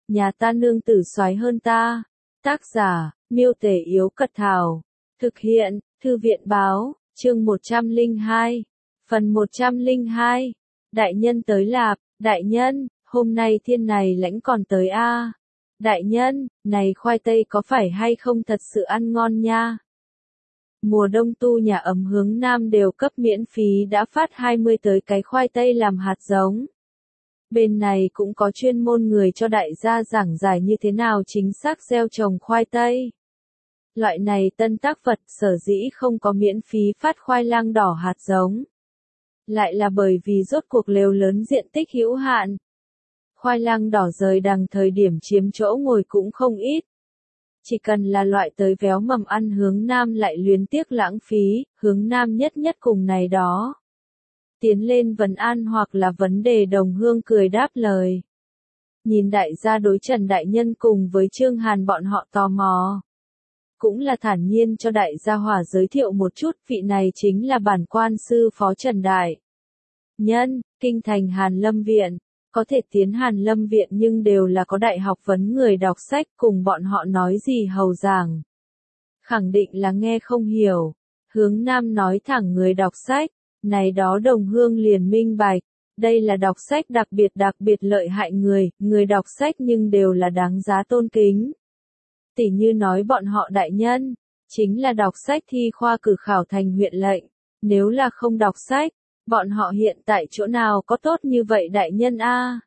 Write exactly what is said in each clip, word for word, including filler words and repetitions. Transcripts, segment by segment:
nhà ta nương tử soái hơn ta. Tác giả, Miêu Tể Yếu Cật Thảo. Thực hiện, Thư viện Báo, chương một trăm lẻ hai. Phần một trăm lẻ hai. Đại nhân tới lạp, đại nhân, hôm nay thiên này lãnh còn tới a. Đại nhân, này khoai tây có phải hay không thật sự ăn ngon nha. Mùa đông tu nhà ấm hướng Nam đều cấp miễn phí đã phát hai mươi tới cái khoai tây làm hạt giống. Bên này cũng có chuyên môn người cho đại gia giảng giải như thế nào chính xác gieo trồng khoai tây. Loại này tân tác vật sở dĩ không có miễn phí phát khoai lang đỏ hạt giống. Lại là bởi vì rốt cuộc lều lớn diện tích hữu hạn. Khoai lang đỏ rời đằng thời điểm chiếm chỗ ngồi cũng không ít. Chỉ cần là loại tới véo mầm ăn hướng Nam lại luyến tiếc lãng phí, hướng Nam nhất nhất cùng này đó. Tiến lên vấn an hoặc là vấn đề đồng hương cười đáp lời. Nhìn đại gia đối Trần Đại Nhân cùng với Trương Hàn bọn họ tò mò. Cũng là thản nhiên cho đại gia hỏa giới thiệu một chút, vị này chính là bản quan sư phó Trần Đại Nhân, kinh thành Hàn Lâm Viện. Có thể tiến Hàn Lâm Viện nhưng đều là có đại học vấn người đọc sách, cùng bọn họ nói gì hầu giảng. Khẳng định là nghe không hiểu. Hướng Nam nói thẳng người đọc sách, này đó đồng hương liền minh bạch. Đây là đọc sách đặc biệt đặc biệt lợi hại người, người đọc sách nhưng đều là đáng giá tôn kính. Tỉ như nói bọn họ đại nhân, chính là đọc sách thi khoa cử khảo thành huyện lệnh. Nếu là không đọc sách, bọn họ hiện tại chỗ nào có tốt như vậy đại nhân a?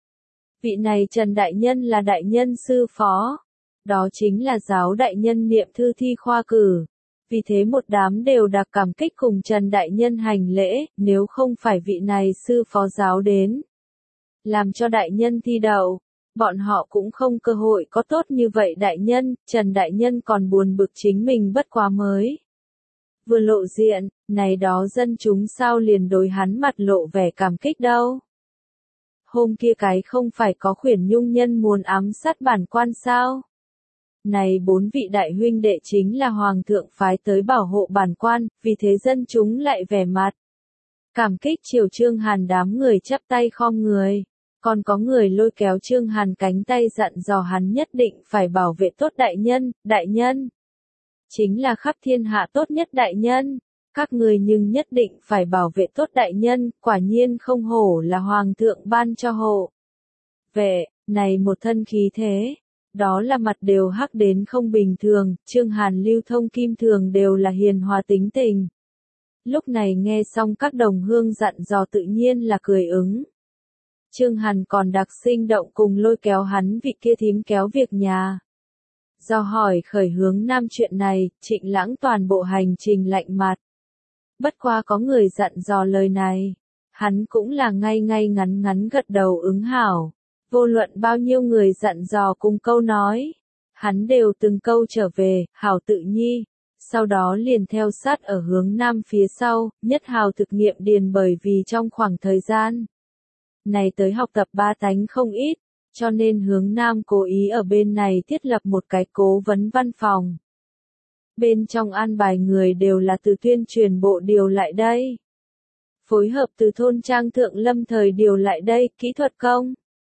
Vị này Trần Đại Nhân là đại nhân sư phó. Đó chính là giáo đại nhân niệm thư thi khoa cử. Vì thế một đám đều đặc cảm kích cùng Trần Đại Nhân hành lễ, nếu không phải vị này sư phó giáo đến. Làm cho đại nhân thi đậu, bọn họ cũng không cơ hội có tốt như vậy đại nhân, Trần Đại Nhân còn buồn bực chính mình bất quá mới. Vừa lộ diện, này đó dân chúng sao liền đối hắn mặt lộ vẻ cảm kích đâu. Hôm kia cái không phải có khuyển nhung nhân muốn ám sát bản quan sao. Này bốn vị đại huynh đệ chính là hoàng thượng phái tới bảo hộ bản quan, vì thế dân chúng lại vẻ mặt. Cảm kích chiều Trương Hàn đám người chắp tay khom người. Còn có người lôi kéo Trương Hàn cánh tay dặn dò hắn nhất định phải bảo vệ tốt đại nhân, đại nhân. Chính là khắp thiên hạ tốt nhất đại nhân, các người nhưng nhất định phải bảo vệ tốt đại nhân, quả nhiên không hổ là hoàng thượng ban cho hộ. Vệ, này một thân khí thế, đó là mặt đều hắc đến không bình thường, Trương Hàn lưu thông kim thường đều là hiền hòa tính tình. Lúc này nghe xong các đồng hương dặn dò tự nhiên là cười ứng. Trương Hàn còn đặc sinh động cùng lôi kéo hắn vị kia thím kéo việc nhà. Do hỏi khởi hướng Nam chuyện này, Trịnh Lãng toàn bộ hành trình lạnh mặt. Bất qua có người dặn dò lời này, hắn cũng là ngay ngay ngắn ngắn gật đầu ứng hảo. Vô luận bao nhiêu người dặn dò cùng câu nói, hắn đều từng câu trở về, hảo tự nhi. Sau đó liền theo sát ở hướng Nam phía sau, nhất hào thực nghiệm điền bởi vì trong khoảng thời gian này tới học tập ba tánh không ít. Cho nên hướng Nam cố ý ở bên này thiết lập một cái cố vấn văn phòng. Bên trong an bài người đều là từ tuyên truyền bộ điều lại đây. Phối hợp từ thôn trang thượng lâm thời điều lại đây, kỹ thuật công.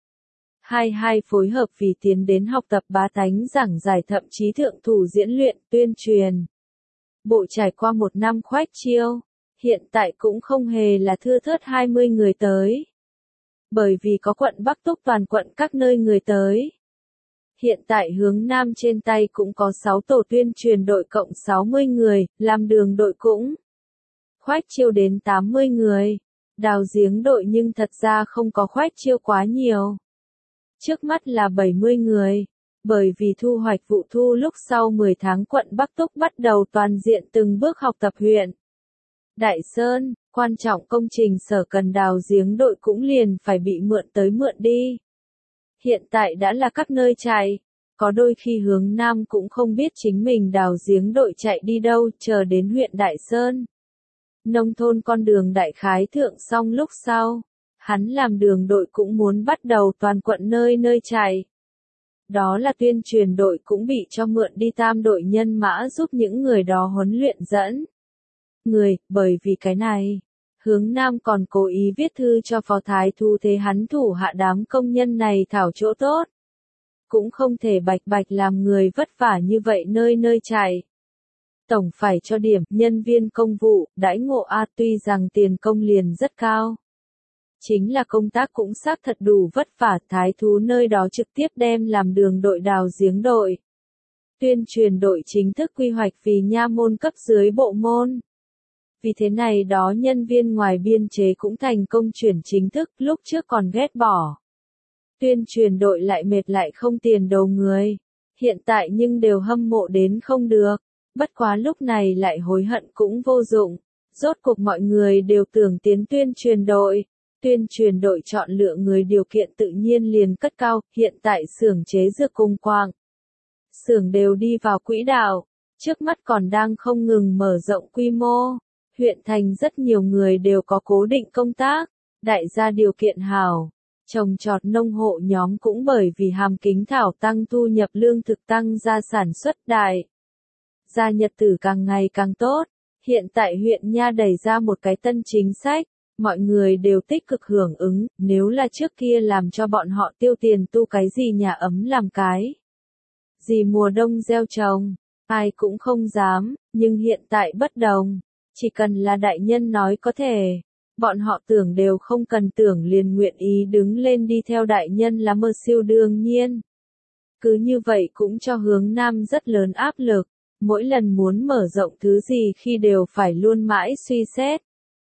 Hai hai phối hợp vì tiến đến học tập bá tánh giảng giải thậm chí thượng thủ diễn luyện tuyên truyền. Bộ trải qua một năm khoách chiêu, hiện tại cũng không hề là thưa thớt hai mươi người tới. Bởi vì có quận Bắc Túc toàn quận các nơi người tới. Hiện tại hướng Nam trên tay cũng có sáu tổ tuyên truyền đội cộng sáu mươi người, làm đường đội cũng khoách chiêu đến tám mươi người. Đào giếng đội nhưng thật ra không có khoách chiêu quá nhiều. Trước mắt là bảy mươi người. Bởi vì thu hoạch vụ thu lúc sau mười tháng quận Bắc Túc bắt đầu toàn diện từng bước học tập huyện Đại Sơn, quan trọng công trình sở cần đào giếng đội cũng liền phải bị mượn tới mượn đi. Hiện tại đã là các nơi chạy, có đôi khi hướng Nam cũng không biết chính mình đào giếng đội chạy đi đâu, chờ đến huyện Đại Sơn. Nông thôn con đường đại khái thượng xong lúc sau, hắn làm đường đội cũng muốn bắt đầu toàn quận nơi nơi chạy. Đó là tuyên truyền đội cũng bị cho mượn đi tam đội nhân mã giúp những người đó huấn luyện dẫn người, bởi vì cái này, hướng Nam còn cố ý viết thư cho phó thái thu thế hắn thủ hạ đám công nhân này thảo chỗ tốt. cũng không thể bạch bạch làm người vất vả như vậy nơi nơi chạy. Tổng phải cho điểm, nhân viên công vụ, đãi ngộ A tuy rằng tiền công liền rất cao. Chính là công tác cũng xác thật đủ vất vả, thái thú nơi đó trực tiếp đem làm đường đội đào giếng đội. Tuyên truyền đội chính thức quy hoạch vì nha môn cấp dưới bộ môn. Vì thế này đó nhân viên ngoài biên chế cũng thành công chuyển chính thức, lúc trước còn ghét bỏ. Tuyên truyền đội lại mệt lại không tiền đầu người. Hiện tại nhưng đều hâm mộ đến không được. Bất quá lúc này lại hối hận cũng vô dụng. Rốt cuộc mọi người đều tưởng tiến tuyên truyền đội. Tuyên truyền đội chọn lựa người điều kiện tự nhiên liền cất cao, hiện tại xưởng chế dược cùng quạng xưởng đều đi vào quỹ đạo, trước mắt còn đang không ngừng mở rộng quy mô. Huyện thành rất nhiều người đều có cố định công tác, đại gia điều kiện hảo. Trồng trọt nông hộ nhóm cũng bởi vì hàm kính thảo tăng thu nhập lương thực tăng ra sản xuất đại. Gia nhật tử càng ngày càng tốt, hiện tại huyện nha đẩy ra một cái tân chính sách. Mọi người đều tích cực hưởng ứng, nếu là trước kia làm cho bọn họ tiêu tiền tu cái gì nhà ấm làm cái. Gì mùa đông gieo trồng, ai cũng không dám, nhưng hiện tại bất đồng. Chỉ cần là đại nhân nói có thể, bọn họ tưởng đều không cần tưởng liền nguyện ý đứng lên đi theo đại nhân là mơ siêu đương nhiên. Cứ như vậy cũng cho hướng nam rất lớn áp lực, mỗi lần muốn mở rộng thứ gì khi đều phải luôn mãi suy xét.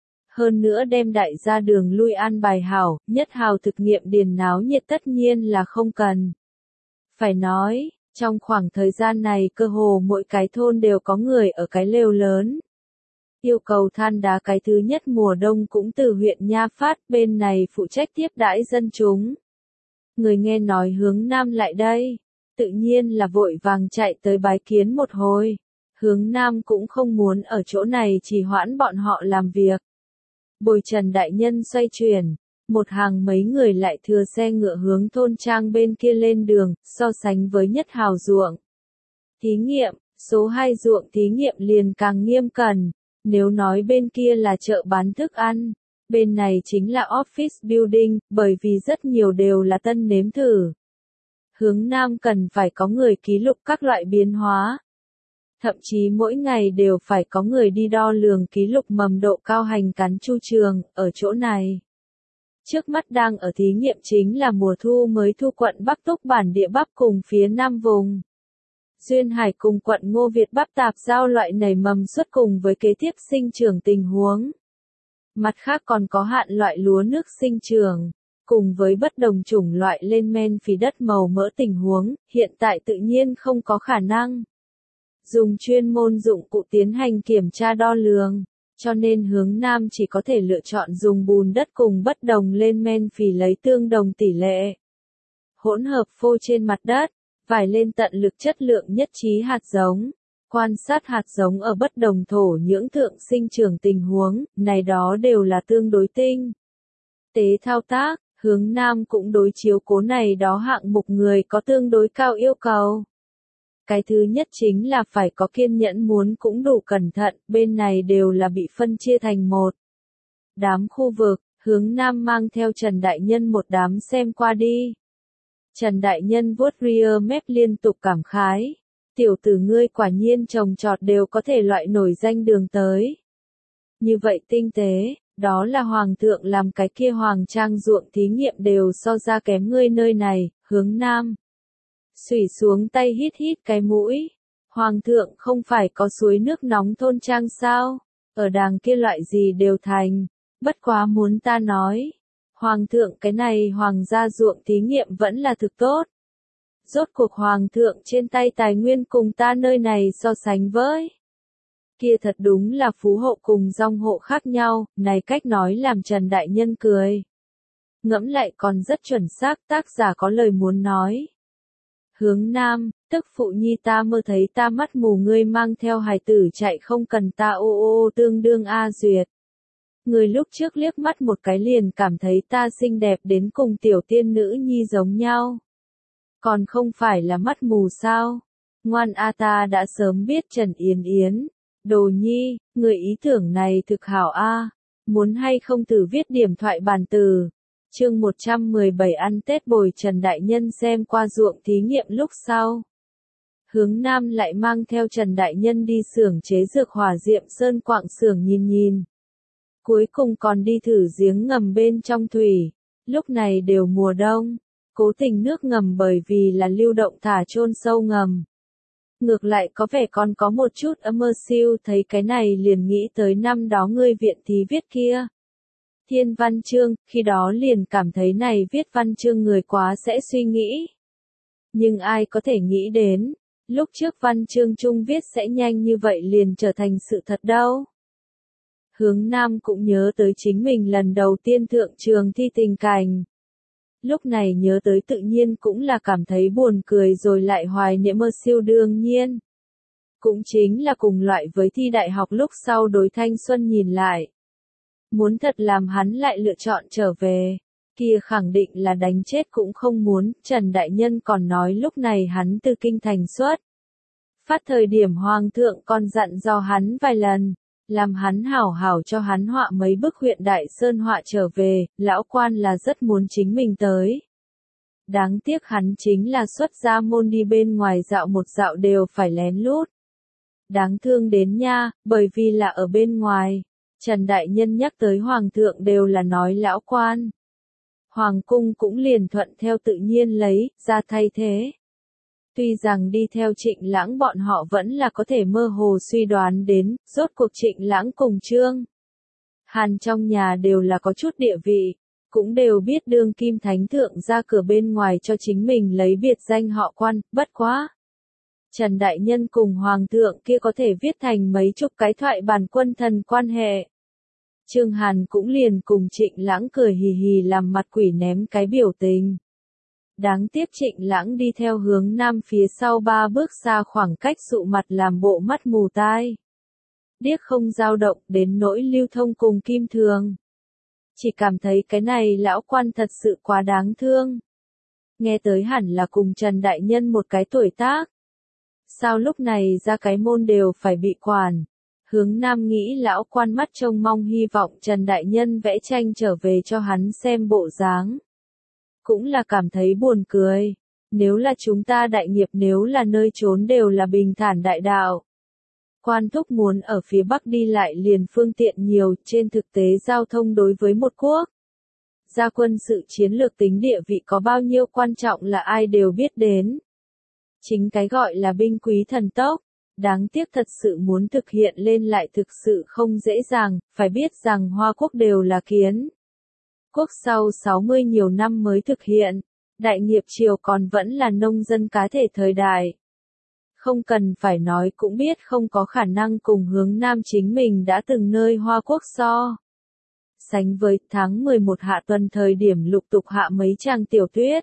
Hơn nữa đem đại gia đường lui an bài hảo, nhất hào thực nghiệm điền náo nhiệt tất nhiên là không cần. Phải nói, trong khoảng thời gian này cơ hồ mỗi cái thôn đều có người ở cái lều lớn. Yêu cầu than đá cái thứ nhất mùa đông cũng từ huyện Nha phát bên này phụ trách tiếp đãi dân chúng. Người nghe nói hướng nam lại đây, tự nhiên là vội vàng chạy tới bái kiến một hồi. Hướng nam cũng không muốn ở chỗ này chỉ hoãn bọn họ làm việc. Bồi Trần đại nhân xoay chuyển, một hàng mấy người lại thừa xe ngựa hướng thôn trang bên kia lên đường, so sánh với nhất hào ruộng. Thí nghiệm, số hai ruộng thí nghiệm liền càng nghiêm cẩn, nếu nói bên kia là chợ bán thức ăn, bên này chính là office building, bởi vì rất nhiều đều là tân nếm thử. Hướng nam cần phải có người ký lục các loại biến hóa. Thậm chí mỗi ngày đều phải có người đi đo lường ký lục mầm độ cao hành cắn chu trường, ở chỗ này. Trước mắt đang ở thí nghiệm chính là mùa thu mới thu quận Bắc Túc bản địa bắp cùng phía Nam vùng. Duyên Hải cùng quận Ngô Việt bắp tạp giao loại nảy mầm xuất cùng với kế tiếp sinh trưởng tình huống. Mặt khác còn có hạn loại lúa nước sinh trưởng, cùng với bất đồng chủng loại lên men phì đất màu mỡ tình huống, hiện tại tự nhiên không có khả năng dùng chuyên môn dụng cụ tiến hành kiểm tra đo lường, cho nên hướng nam chỉ có thể lựa chọn dùng bùn đất cùng bất đồng lên men phì lấy tương đồng tỷ lệ. Hỗn hợp phô trên mặt đất, vải lên tận lực chất lượng nhất trí hạt giống, quan sát hạt giống ở bất đồng thổ nhưỡng thượng sinh trưởng tình huống, này đó đều là tương đối tinh tế thao tác, hướng nam cũng đối chiếu cố này đó hạng mục người có tương đối cao yêu cầu. Cái thứ nhất chính là phải có kiên nhẫn muốn cũng đủ cẩn thận, bên này đều là bị phân chia thành một đám khu vực, hướng nam mang theo Trần Đại Nhân một đám xem qua đi. Trần Đại Nhân vuốt rear mép liên tục cảm khái, tiểu tử ngươi quả nhiên trồng trọt đều có thể loại nổi danh đường tới. Như vậy tinh tế, đó là hoàng thượng làm cái kia hoàng trang ruộng thí nghiệm đều so ra kém ngươi nơi này, hướng nam. Xủy xuống tay hít hít cái mũi. Hoàng thượng không phải có suối nước nóng thôn trang sao? Ở đàng kia loại gì đều thành. Bất quá muốn ta nói. Hoàng thượng cái này hoàng gia ruộng thí nghiệm vẫn là thực tốt. Rốt cuộc hoàng thượng trên tay tài nguyên cùng ta nơi này so sánh với. Kia thật đúng là phú hộ cùng dòng hộ khác nhau, này cách nói làm Trần Đại Nhân cười. Ngẫm lại còn rất chuẩn xác, tác giả có lời muốn nói. Hướng nam, tức phụ nhi ta mơ thấy ta mắt mù ngươi mang theo hài tử chạy không cần ta ô ô ô tương đương A duyệt. Người lúc trước liếc mắt một cái liền cảm thấy ta xinh đẹp đến cùng tiểu tiên nữ nhi giống nhau. Còn không phải là mắt mù sao? Ngoan A ta đã sớm biết Trần Yến Yến. Đồ nhi, người ý tưởng này thực hảo A. Muốn hay không thử viết điểm thoại bản từ. Chương một trăm mười bảy ăn Tết bồi Trần Đại Nhân xem qua ruộng thí nghiệm lúc sau. Hướng Nam lại mang theo Trần Đại Nhân đi xưởng chế dược hỏa diệm sơn quạng xưởng nhìn nhìn. Cuối cùng còn đi thử giếng ngầm bên trong thủy. Lúc này đều mùa đông, cố tình nước ngầm bởi vì là lưu động thả chôn sâu ngầm. Ngược lại có vẻ còn có một chút âm mơ siêu, thấy cái này liền nghĩ tới năm đó ngươi viện thí viết kia. Thiên văn chương, khi đó liền cảm thấy này viết văn chương người quá sẽ suy nghĩ. Nhưng ai có thể nghĩ đến, lúc trước văn chương chung viết sẽ nhanh như vậy liền trở thành sự thật đâu. Hướng Nam cũng nhớ tới chính mình lần đầu tiên thượng trường thi tình cảnh. Lúc này nhớ tới tự nhiên cũng là cảm thấy buồn cười rồi lại hoài niệm mơ siêu đương nhiên. Cũng chính là cùng loại với thi đại học lúc sau đối thanh xuân nhìn lại. Muốn thật làm hắn lại lựa chọn trở về, kia khẳng định là đánh chết cũng không muốn. Trần Đại Nhân còn nói lúc này hắn từ kinh thành xuất phát thời điểm hoàng thượng còn dặn dò hắn vài lần, làm hắn hảo hảo cho hắn họa mấy bức huyện đại sơn họa trở về. Lão quan là rất muốn chính mình tới. Đáng tiếc hắn chính là xuất gia môn, đi bên ngoài dạo một dạo đều phải lén lút. Đáng thương đến nha, bởi vì là ở bên ngoài. Trần Đại Nhân nhắc tới Hoàng thượng đều là nói lão quan. Hoàng cung cũng liền thuận theo tự nhiên lấy ra thay thế. Tuy rằng đi theo Trịnh Lãng bọn họ vẫn là có thể mơ hồ suy đoán đến, rốt cuộc Trịnh Lãng cùng Trương Hàn trong nhà đều là có chút địa vị, cũng đều biết đương kim thánh thượng ra cửa bên ngoài cho chính mình lấy biệt danh họ quan, bất quá. Trần Đại Nhân cùng Hoàng thượng kia có thể viết thành mấy chục cái thoại bản quân thần quan hệ. Trương Hàn cũng liền cùng Trịnh Lãng cười hì hì làm mặt quỷ ném cái biểu tình. Đáng tiếc Trịnh Lãng đi theo Hướng Nam phía sau ba bước xa khoảng cách dụ mặt làm bộ mắt mù tai. Điếc không dao động đến nỗi lưu thông cùng Kim Thường. Chỉ cảm thấy cái này lão quan thật sự quá đáng thương. Nghe tới hẳn là cùng Trần Đại Nhân một cái tuổi tác. Sao lúc này ra cái môn đều phải bị quản. Hướng Nam nghĩ lão quan mắt trông mong hy vọng Trần Đại Nhân vẽ tranh trở về cho hắn xem bộ dáng. Cũng là cảm thấy buồn cười. Nếu là chúng ta đại nghiệp, nếu là nơi trốn đều là bình thản đại đạo. Quan thúc muốn ở phía Bắc đi lại liền phương tiện nhiều, trên thực tế giao thông đối với một quốc gia quân sự chiến lược tính địa vị có bao nhiêu quan trọng là ai đều biết đến. Chính cái gọi là binh quý thần tốc, đáng tiếc thật sự muốn thực hiện lên lại thực sự không dễ dàng, phải biết rằng Hoa Quốc đều là kiến quốc sau sáu mươi nhiều năm mới thực hiện, đại nghiệp triều còn vẫn là nông dân cá thể thời đại. Không cần phải nói cũng biết không có khả năng cùng Hướng Nam chính mình đã từng nơi Hoa Quốc so. Sánh với tháng mười một hạ tuần thời điểm lục tục hạ mấy tràng tiểu tuyết.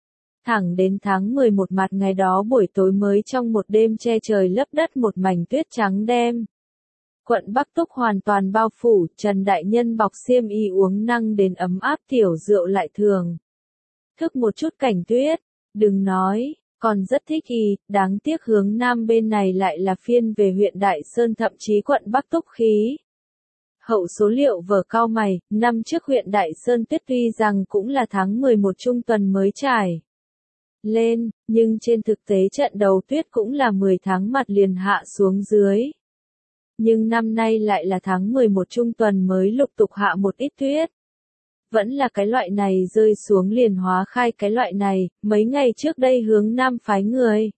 Thẳng đến tháng mười một mặt ngày đó buổi tối mới trong một đêm che trời lấp đất một mảnh tuyết trắng đêm. Quận Bắc Túc hoàn toàn bao phủ, Trần Đại Nhân bọc xiêm y uống năng đến ấm áp tiểu rượu lại thường. Thức một chút cảnh tuyết, đừng nói, còn rất thích y, đáng tiếc Hướng Nam bên này lại là phiên về huyện Đại Sơn thậm chí quận Bắc Túc khí. Hậu số liệu vở cao mày, năm trước huyện Đại Sơn tuyết tuy rằng cũng là tháng mười một trung tuần mới trải lên, nhưng trên thực tế trận đầu tuyết cũng là mười tháng mặt liền hạ xuống dưới. Nhưng năm nay lại là tháng mười một trung tuần mới lục tục hạ một ít tuyết. Vẫn là cái loại này rơi xuống liền hóa khai cái loại này, mấy ngày trước đây Hướng Nam phái người.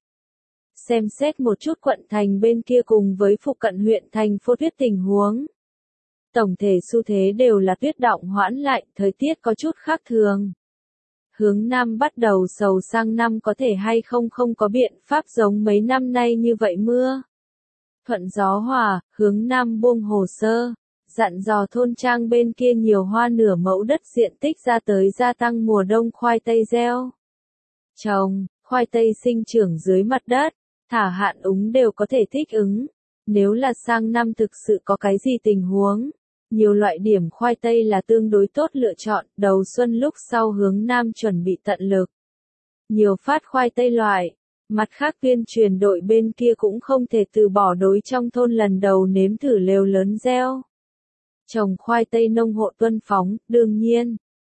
Xem xét một chút quận thành bên kia cùng với phụ cận huyện thành phố tuyết tình huống. Tổng thể xu thế đều là tuyết đọng hoãn lại, thời tiết có chút khác thường. Hướng Nam bắt đầu sầu sang năm có thể hay không không có biện pháp giống mấy năm nay như vậy mưa. Thuận gió hòa, Hướng Nam buông hồ sơ, dặn dò thôn trang bên kia nhiều hoa nửa mẫu đất diện tích ra tới gia tăng mùa đông khoai tây gieo. Trồng, khoai tây sinh trưởng dưới mặt đất, thả hạn úng đều có thể thích ứng. Nếu là sang năm thực sự có cái gì tình huống, nhiều loại điểm khoai tây là tương đối tốt lựa chọn, đầu xuân lúc sau Hướng Nam chuẩn bị tận lực. Nhiều phát khoai tây loại, mặt khác tuyên truyền đội bên kia cũng không thể từ bỏ đối trong thôn lần đầu nếm thử lều lớn gieo. Trồng khoai tây nông hộ tuân phóng, đương nhiên,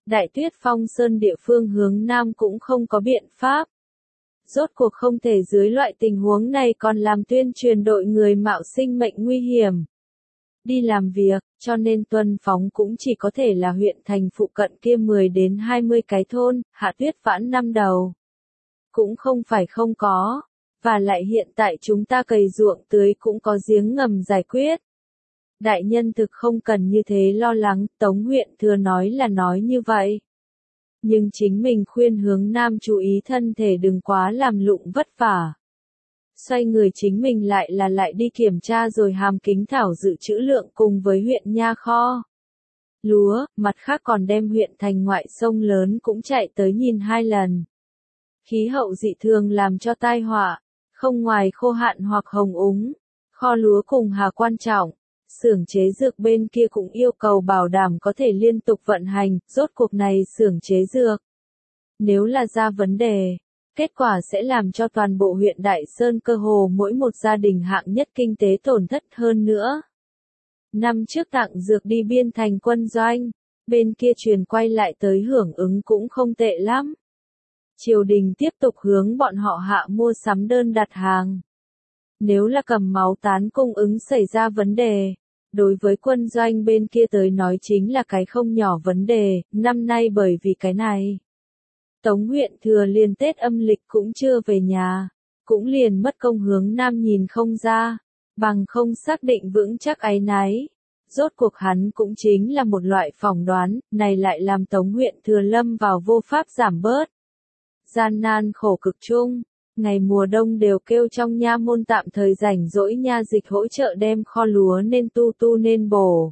Đại Tuyết Phong Sơn địa phương hướng Nam cũng không có biện pháp. Rốt cuộc không thể dưới loại tình huống này còn làm tuyên truyền đội người mạo sinh mệnh nguy hiểm đi làm việc, cho nên Tuân Phóng cũng chỉ có thể là huyện thành phụ cận kia mười đến hai mươi cái thôn, Hạ Tuyết Vãn năm đầu. Cũng không phải không có, và lại hiện tại chúng ta cày ruộng tưới cũng có giếng ngầm giải quyết. Đại nhân thực không cần như thế lo lắng, Tống huyện thừa nói là nói như vậy. Nhưng chính mình khuyên hướng Nam chú ý thân thể đừng quá làm lụng vất vả. Xoay người chính mình lại là lại đi kiểm tra rồi hàm kính thảo dự trữ lượng cùng với huyện nha kho. Lúa, mặt khác còn đem huyện thành ngoại sông lớn cũng chạy tới nhìn hai lần. Khí hậu dị thường làm cho tai họa, không ngoài khô hạn hoặc hồng úng, kho lúa cùng hà quan trọng. Xưởng chế dược bên kia cũng yêu cầu bảo đảm có thể liên tục vận hành, rốt cuộc này xưởng chế dược. Nếu là ra vấn đề, kết quả sẽ làm cho toàn bộ huyện Đại Sơn cơ hồ mỗi một gia đình hạng nhất kinh tế tổn thất hơn nữa. Năm trước tặng dược đi biên thành quân doanh, bên kia truyền quay lại tới hưởng ứng cũng không tệ lắm. Triều đình tiếp tục hướng bọn họ hạ mua sắm đơn đặt hàng. Nếu là cầm máu tán cung ứng xảy ra vấn đề, đối với quân doanh bên kia tới nói chính là cái không nhỏ vấn đề, năm nay bởi vì cái này. Tống huyện thừa liền Tết âm lịch cũng chưa về nhà, cũng liền mất công hướng Nam nhìn không ra, bằng không xác định vững chắc áy náy. Rốt cuộc hắn cũng chính là một loại phỏng đoán, này lại làm Tống huyện thừa lâm vào vô pháp giảm bớt. Gian nan khổ cực chung, ngày mùa đông đều kêu trong nha môn tạm thời rảnh rỗi nha dịch hỗ trợ đem kho lúa nên tu tu nên bổ.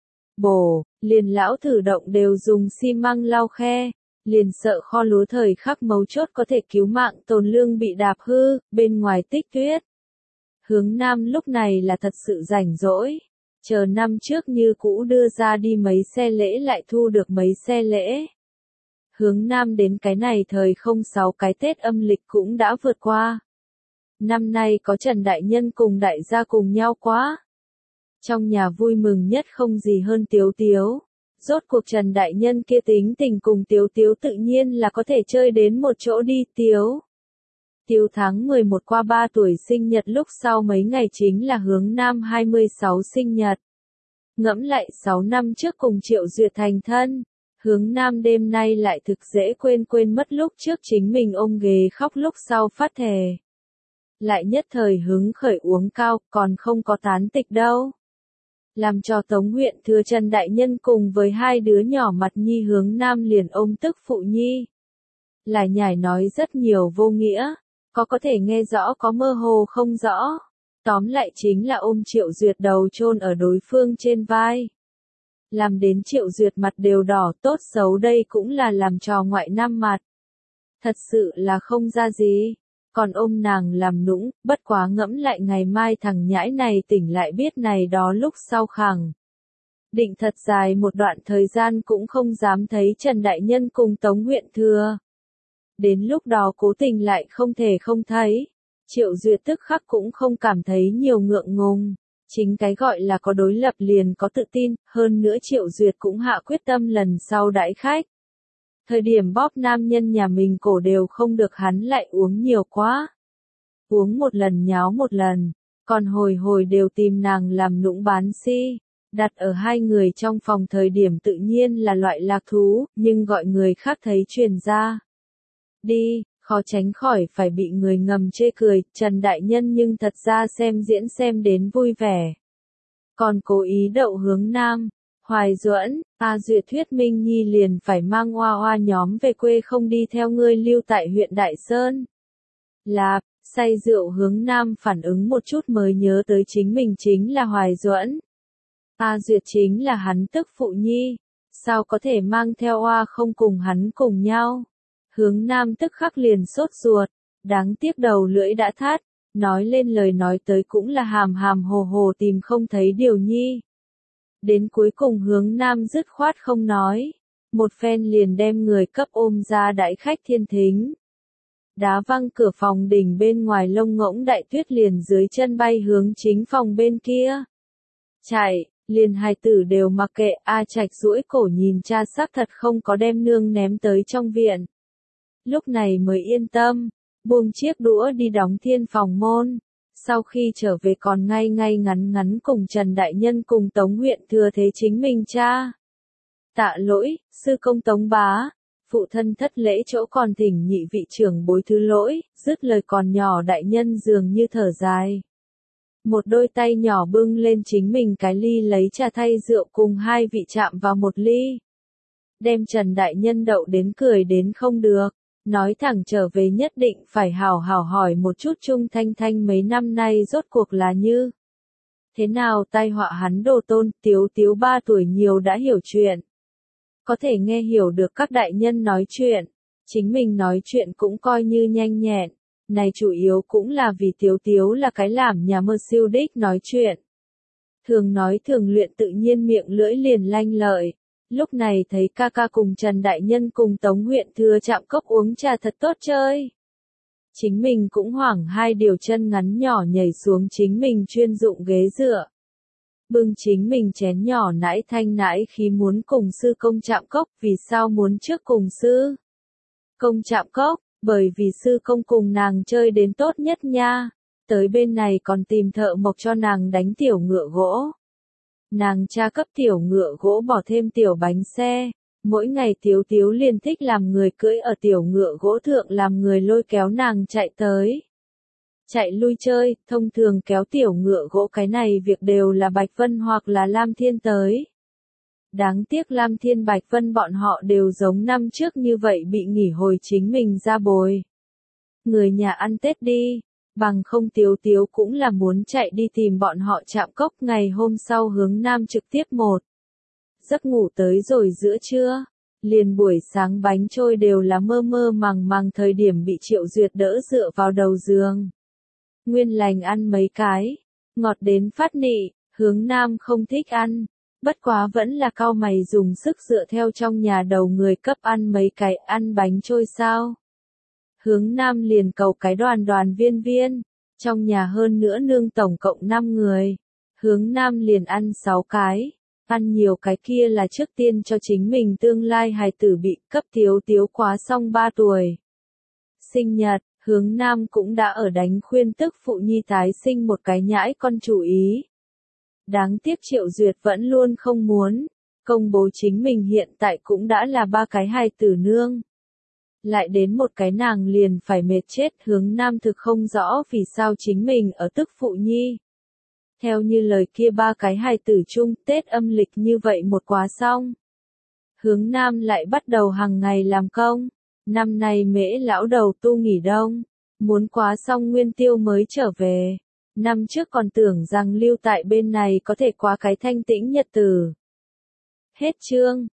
Bổ, liền lão thử động đều dùng xi măng lau khe, liền sợ kho lúa thời khắc mấu chốt có thể cứu mạng tồn lương bị đạp hư, bên ngoài tích tuyết. Hướng Nam lúc này là thật sự rảnh rỗi, chờ năm trước như cũ đưa ra đi mấy xe lễ lại thu được mấy xe lễ. Hướng Nam đến cái này thời không sáu cái Tết âm lịch cũng đã vượt qua. Năm nay có Trần Đại Nhân cùng đại gia cùng nhau quá. Trong nhà vui mừng nhất không gì hơn Tiếu Tiếu. Rốt cuộc Trần Đại Nhân kia tính tình cùng Tiếu Tiếu tự nhiên là có thể chơi đến một chỗ đi. Tiếu Tiếu tháng mười một qua ba tuổi sinh nhật, lúc sau mấy ngày chính là hướng Nam hai mươi sáu sinh nhật. Ngẫm lại sáu năm trước cùng Triệu Duyệt thành thân. Hướng Nam đêm nay lại thực dễ quên quên mất lúc trước chính mình ôm ghế khóc lúc sau phát thề. Lại nhất thời hứng khởi uống cao, còn không có tán tịch đâu. Làm cho Tống huyện thừa Trần Đại Nhân cùng với hai đứa nhỏ mặt nhi hướng Nam liền ôm tức phụ nhi. Lại nhải nói rất nhiều vô nghĩa, có có thể nghe rõ có mơ hồ không rõ. Tóm lại chính là ôm Triệu Duyệt đầu chôn ở đối phương trên vai. Làm đến Triệu Duyệt mặt đều đỏ, tốt xấu đây cũng là làm trò ngoại nam mặt. Thật sự là không ra gì. Còn ôm nàng làm nũng, bất quá ngẫm lại ngày mai thằng nhãi này tỉnh lại biết này đó lúc sau khẳng. Định thật dài một đoạn thời gian cũng không dám thấy Trần Đại Nhân cùng Tống huyện thừa. Đến lúc đó cố tình lại không thể không thấy. Triệu Duyệt tức khắc cũng không cảm thấy nhiều ngượng ngùng. Chính cái gọi là có đối lập liền có tự tin, hơn nữa Triệu Duyệt cũng hạ quyết tâm lần sau đãi khách. Thời điểm bóp nam nhân nhà mình cổ đều không được hắn lại uống nhiều quá. Uống một lần nháo một lần, còn hồi hồi đều tìm nàng làm nũng bán si. Đặt ở hai người trong phòng thời điểm tự nhiên là loại lạc thú, nhưng gọi người khác thấy truyền ra. Đi, khó tránh khỏi phải bị người ngầm chê cười, Trần Đại Nhân nhưng thật ra xem diễn xem đến vui vẻ. Còn cố ý đậu hướng Nam, Hoài Duẫn, A Duyệt thuyết Minh Nhi liền phải mang oa oa nhóm về quê không đi theo ngươi lưu tại huyện Đại Sơn. Là, say rượu hướng Nam phản ứng một chút mới nhớ tới chính mình chính là Hoài Duẫn. A Duyệt chính là hắn tức phụ nhi, sao có thể mang theo oa không cùng hắn cùng nhau. Hướng Nam tức khắc liền sốt ruột, đáng tiếc đầu lưỡi đã thắt, nói lên lời nói tới cũng là hàm hàm hồ hồ tìm không thấy điều nhi. Đến cuối cùng hướng Nam dứt khoát không nói, một phen liền đem người cấp ôm ra đãi khách thiên thính. Đá văng cửa phòng đỉnh bên ngoài lông ngỗng Đại Tuyết liền dưới chân bay hướng chính phòng bên kia. Chạy, Liền hài tử đều mặc kệ, A Trạch duỗi cổ nhìn cha xác thật không có đem nương ném tới trong viện. Lúc này mới yên tâm, buông chiếc đũa đi đóng thiên phòng môn. Sau khi trở về còn ngay ngay ngắn ngắn cùng Trần Đại Nhân cùng Tống huyện thừa thế chính mình cha. Tạ lỗi, sư công Tống bá. Phụ thân thất lễ chỗ còn thỉnh nhị vị trưởng bối thứ lỗi, dứt lời còn nhỏ Đại Nhân dường như thở dài. Một đôi tay nhỏ bưng lên chính mình cái ly lấy trà thay rượu cùng hai vị chạm vào một ly. Đem Trần Đại Nhân đậu đến cười đến không được, nói thẳng trở về nhất định phải hảo hảo hỏi một chút Trung Thanh Thanh mấy năm nay rốt cuộc là như. Thế nào tai họa hắn đồ tôn, Tiếu Tiếu ba tuổi nhiều đã hiểu chuyện. Có thể nghe hiểu được các đại nhân nói chuyện, chính mình nói chuyện cũng coi như nhanh nhẹn. Này chủ yếu cũng là vì Tiếu Tiếu là cái làm nhà mơ siêu đích nói chuyện. Thường nói thường luyện tự nhiên miệng lưỡi liền lanh lợi. Lúc này thấy ca ca cùng Trần Đại Nhân cùng Tống huyện thừa chạm cốc uống trà thật tốt chơi. Chính mình cũng hoảng hai điều chân ngắn nhỏ nhảy xuống chính mình chuyên dụng ghế dựa. Bưng chính mình chén nhỏ nãi thanh nãi khi muốn cùng sư công chạm cốc, vì sao muốn trước cùng sư công chạm cốc, bởi vì sư công cùng nàng chơi đến tốt nhất nha, tới bên này còn tìm thợ mộc cho nàng đánh tiểu ngựa gỗ. Nàng cha cấp tiểu ngựa gỗ bỏ thêm tiểu bánh xe, mỗi ngày Tiếu Tiếu liền thích làm người cưỡi ở tiểu ngựa gỗ thượng làm người lôi kéo nàng chạy tới. Chạy lui chơi, thông thường kéo tiểu ngựa gỗ cái này việc đều là Bạch Vân hoặc là Lam Thiên tới. Đáng tiếc Lam Thiên Bạch Vân bọn họ đều giống năm trước như vậy bị nghỉ hồi chính mình ra bồi. Người nhà ăn Tết đi, bằng không Tiếu Tiếu cũng là muốn chạy đi tìm bọn họ chạm cốc ngày hôm sau hướng nam trực tiếp một. Giấc ngủ tới rồi giữa trưa, liền buổi sáng bánh trôi đều là mơ mơ màng màng thời điểm bị Triệu Duyệt đỡ dựa vào đầu giường. Nguyên lành ăn mấy cái, ngọt đến phát nị, hướng nam không thích ăn, bất quá vẫn là cau mày dùng sức dựa theo trong nhà đầu người cấp ăn mấy cái ăn bánh trôi sao. Hướng nam liền cầu cái đoàn đoàn viên viên, trong nhà hơn nữa nương tổng cộng năm người, hướng nam liền ăn sáu cái, ăn nhiều cái kia là trước tiên cho chính mình tương lai hài tử bị cấp Tiếu Tiếu quá xong ba tuổi. Sinh nhật, hướng nam cũng đã ở đánh khuyên tức phụ nhi tái sinh một cái nhãi con chủ ý. Đáng tiếc Triệu Duyệt vẫn luôn không muốn, công bố chính mình hiện tại cũng đã là ba cái hài tử nương. Lại đến một cái nàng liền phải mệt chết, hướng nam thực không rõ vì sao chính mình ở tức phụ nhi. Theo như lời kia ba cái hài tử chung, Tết âm lịch như vậy một quá xong. Hướng nam lại bắt đầu hàng ngày làm công, năm nay mễ lão đầu tu nghỉ đông, muốn quá xong nguyên tiêu mới trở về. Năm trước còn tưởng rằng lưu tại bên này có thể qua cái thanh tĩnh nhật tử. Hết chương.